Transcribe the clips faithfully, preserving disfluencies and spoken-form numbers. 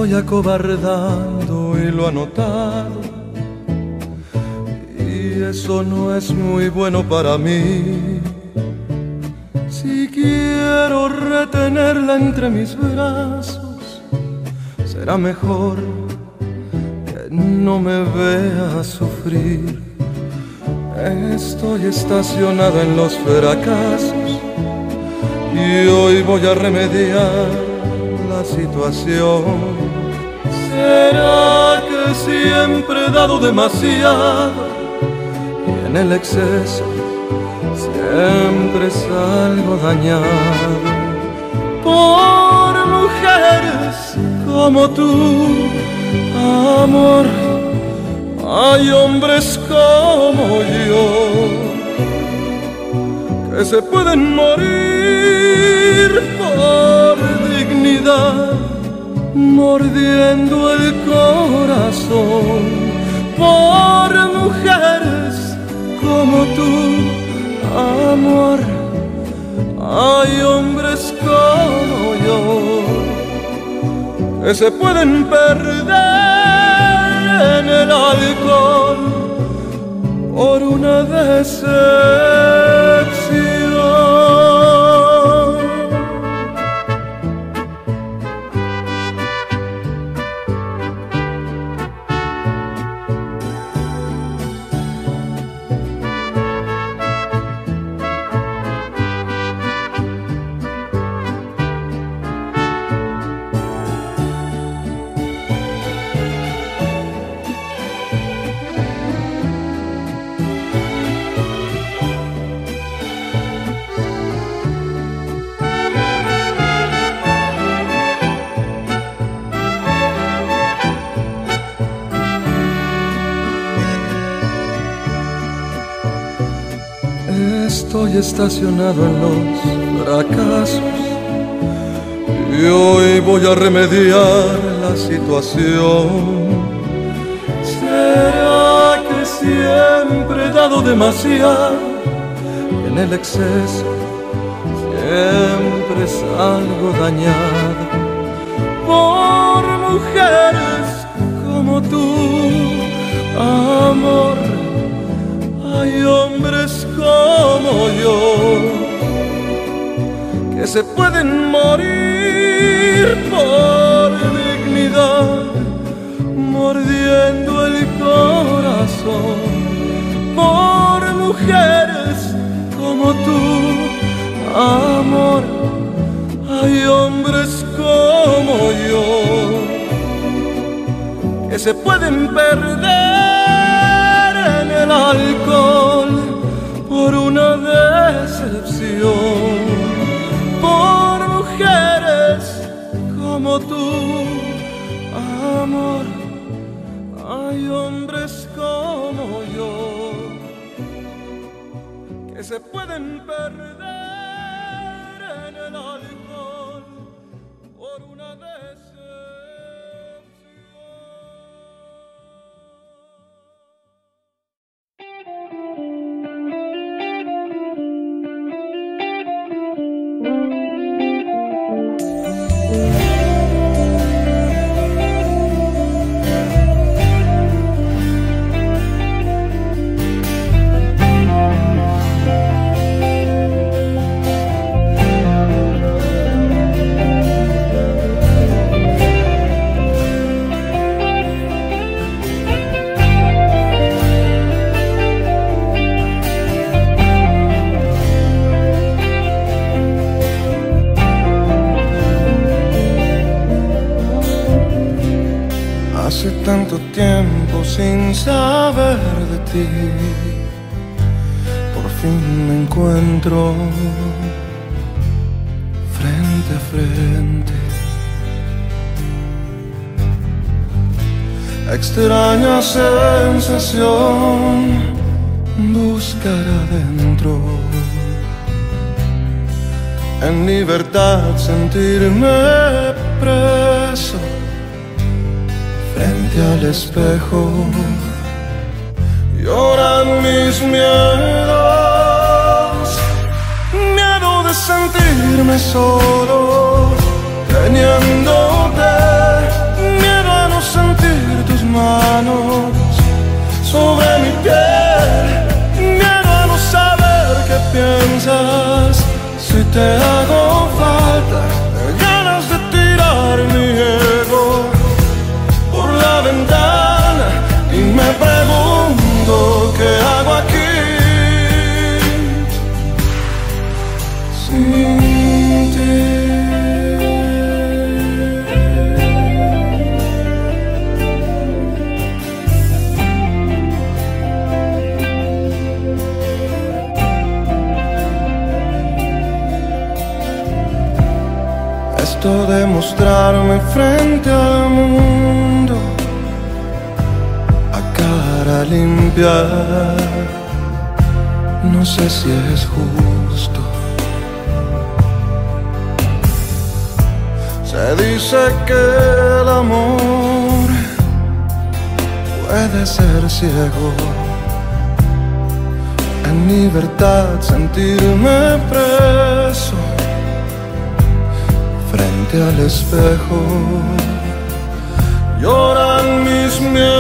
estoy acobardando y lo ha notado, y eso no es muy bueno para mí. Si quiero retenerla entre mis brazos, será mejor que no me vea sufrir. Estoy estacionado en los fracasos y hoy voy a remediar la situación. ¿Será que siempre he dado demasiado y en el exceso siempre salgo dañado? Por mujeres como tú, amor, hay hombres como yo que se pueden morir por dignidad, mordiendo el corazón. Por mujeres como tú, amor, hay hombres como yo que se pueden perder en el alcohol por una decepción. Estoy estacionado en los fracasos y hoy voy a remediar la situación. ¿Será que siempre he dado demasiado y en el exceso siempre salgo dañado? Por mujeres como tú, amor, hay hombres como yo que se pueden morir por dignidad, mordiendo el corazón. Por mujeres como tú, amor, hay hombres como yo que se pueden perder en el alcohol por una decepción. Por mujeres como tú, amor, hay hombres como yo que se pueden perder en el alcohol por una decepción. Hace tanto tiempo sin saber de ti, por fin me encuentro frente a frente. Extraña sensación buscar adentro, en libertad sentirme preso frente al espejo. Lloran mis miedos, miedo de sentirme solo, teniéndote, mostrarme frente al mundo a cara limpia. No sé si es justo. Se dice que el amor puede ser ciego. En libertad sentirme preso frente al espejo. Lloran mis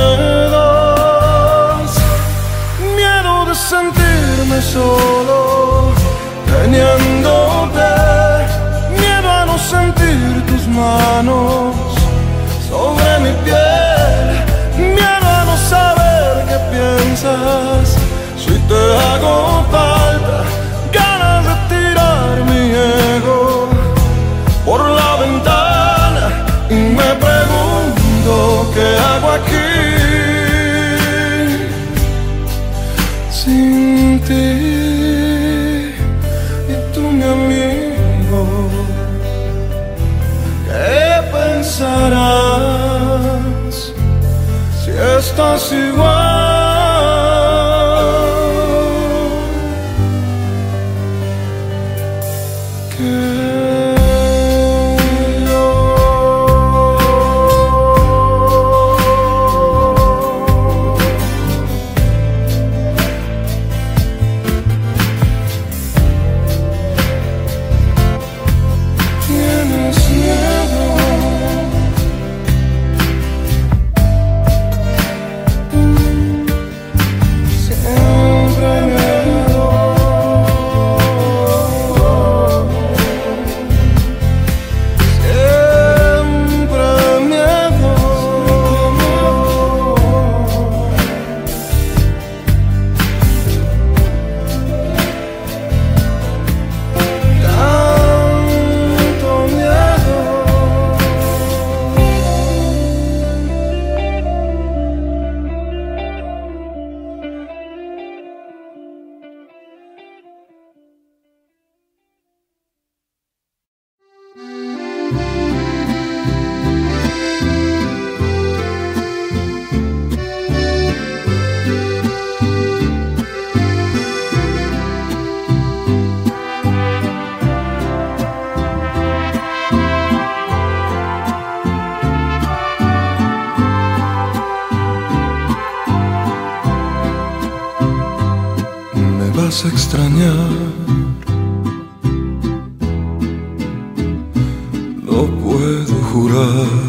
miedos, miedo de sentirme solo, teniéndote, miedo a no sentir tus manos sobre mi piel, miedo a no saber qué piensas. Si te hago falta, ganas de tirar mi ego por la ventana y me pregunto qué hago aquí sin ti. Y tú, mi amigo, ¿qué pensarás si estás igual vas a extrañar. No puedo jurar.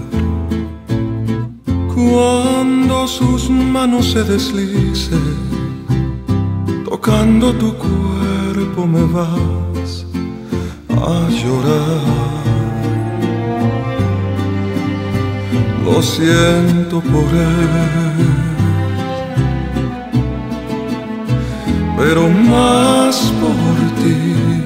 Cuando sus manos se deslicen, tocando tu cuerpo me vas a llorar. Lo siento por él, pero más por ti.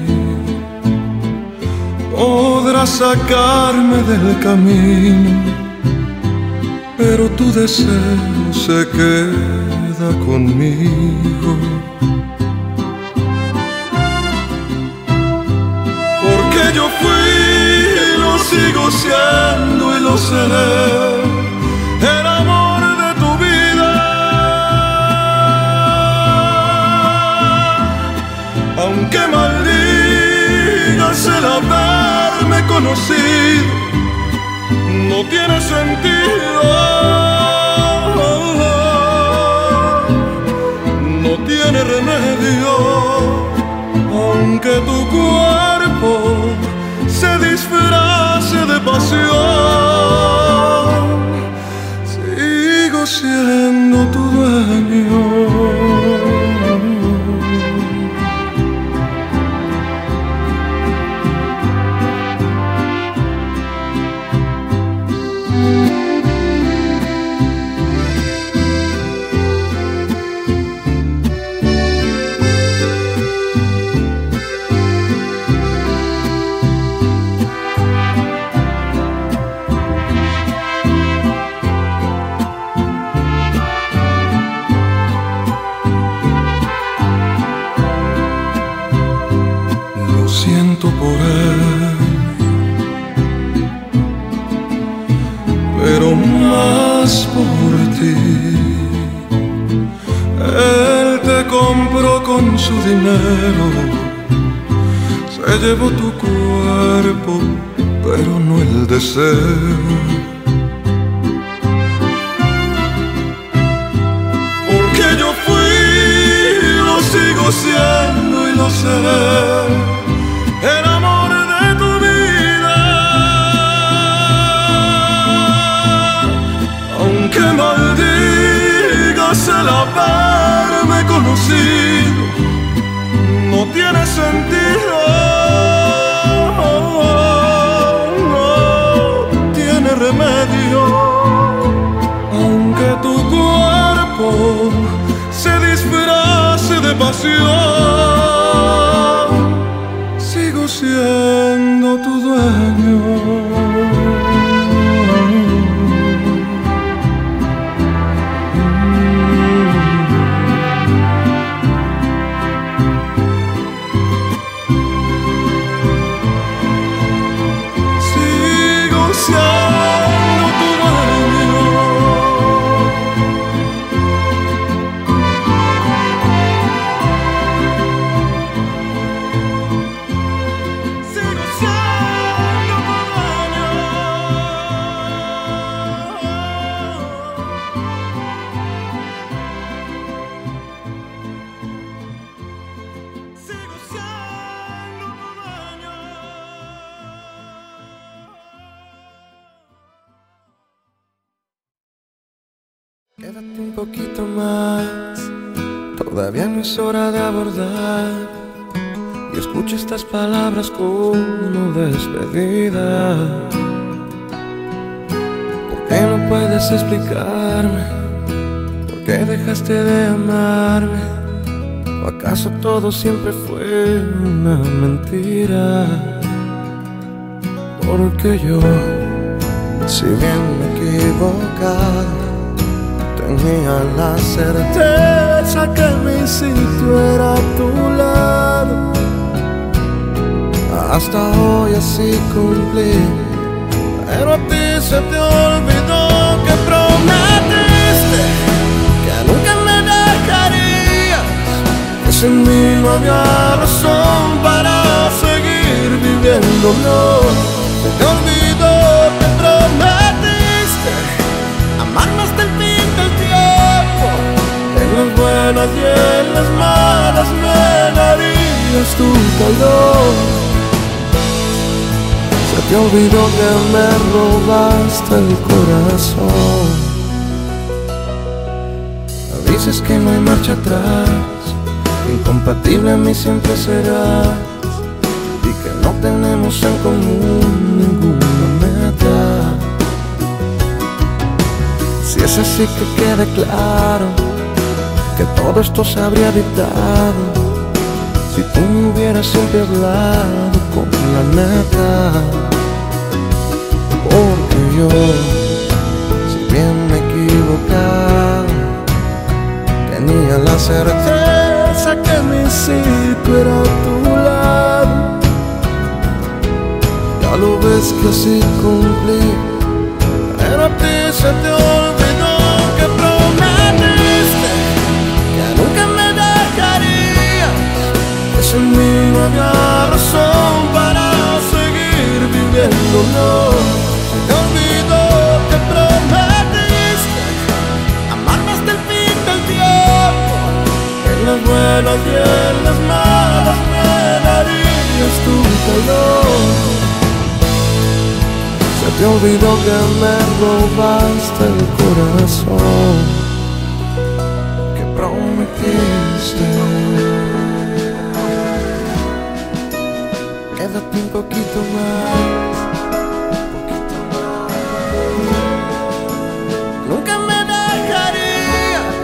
Podrás sacarme del camino, pero tu deseo se queda conmigo. Porque yo fui, lo sigo siendo y lo seré, el amor de tu vida. Aunque maldigas el haberme conocido, no tiene sentido, no tiene remedio. Aunque tu cuerpo se disfrace de pasión, sigo siendo tu dueño. más por ti. Él te compró con su dinero, se llevó tu cuerpo, pero no el deseo. Porque yo fui, lo sigo siendo y lo seré, el amor de tu vida. Aunque maldigas el haberme conocido, no tiene sentido, no tiene remedio. Aunque tu cuerpo se disfrace de pasión, sigo siendo tu dueño. Quédate un poquito más, todavía no es hora de abordar. Y escucho estas palabras como despedida. ¿Por qué no puedes explicarme por qué dejaste de amarme? ¿O acaso todo siempre fue una mentira? Porque yo, si bien me he equivocado, tenía la certeza que mi sitio era a tu lado. Hasta hoy así cumplí, pero a ti se te olvidó que prometiste que nunca me dejarías, que sin mí no había razón para seguir viviendo. No, se te olvidó que prometiste amarme hasta el fin del tiempo. En las buenas y en las malas me darías tu calor. Se te olvidó que me robaste el corazón. Dices que no hay marcha atrás, incompatible a mí siempre serás, y que no tenemos en común ninguna meta. Si es así, que quede claro que todo esto se habría evitado si tú me hubieras siempre hablado con la neta. Porque yo, si bien me he equivocado, tenía la certeza que mi sitio era a tu lado. Ya lo ves que así cumplí, pero a ti se te olvidó que prometiste que nunca me dejarías, que sin mí no había razón para seguir viviendo. No, se te olvidó que prometiste amarme hasta el fin del tiempo. En las buenas y en las malas me darías tu calor. Se te olvidó que me robaste el corazón que prometiste. Quédate un poquito más, un poquito más. Nunca me dejarías.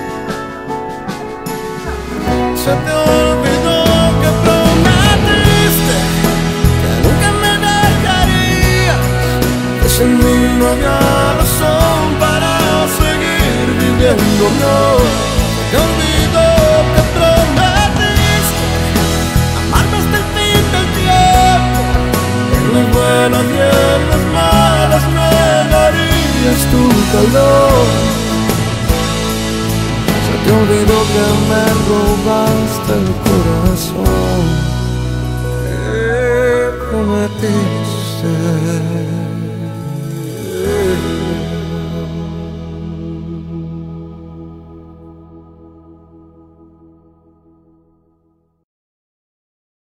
Se te olvidó que prometiste que nunca me dejarías, que sin mí no había razón para seguir viviendo. No, se te olvidó que prometiste amarme hasta el fin del tiempo. En las buenas y en las malas me darías tu calor. Se te olvidó que me robaste el corazón. ¿Qué prometiste?